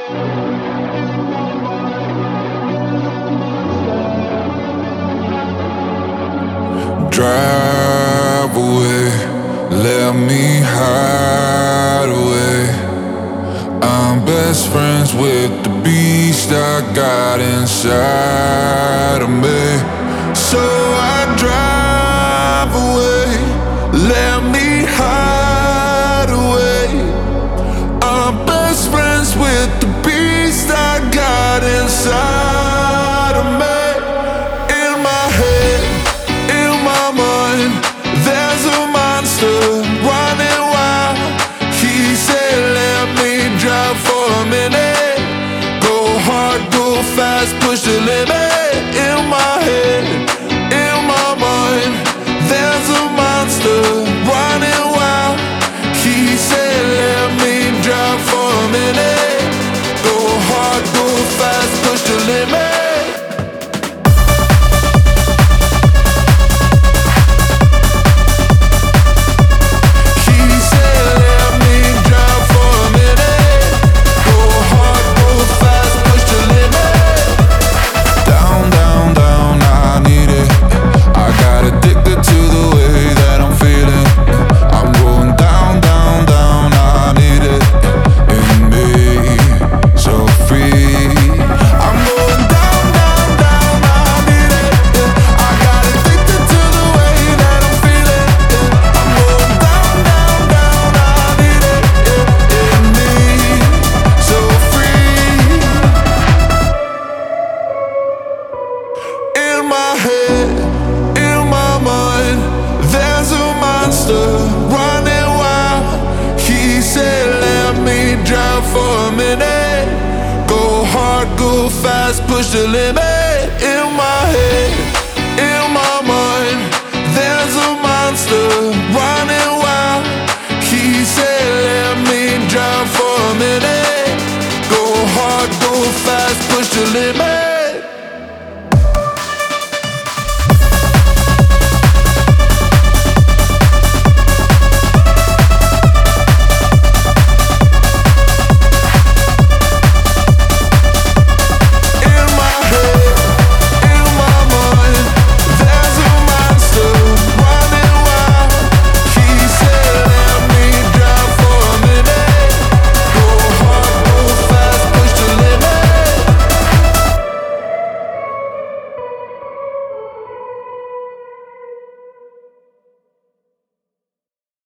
Drive away, let me hide away. I'm best friends with the beast I got inside of me. So I drive away, let me hide away. I'm best friends with the beast I got inside of me. In my head, in my mind, there's a monster running wild. He said, let me drive for a minute. Go hard, go fast, push the limit. In my head, in my mind, there's a monster running wild. He said, let me drive for a minute. Go hard, go fast, push the limit. In my head, in my mind, there's a monster running wild. He said, let me drive for a minute. Go hard, go fast, push the limit. In my head, in my mind, there's a monster running wild.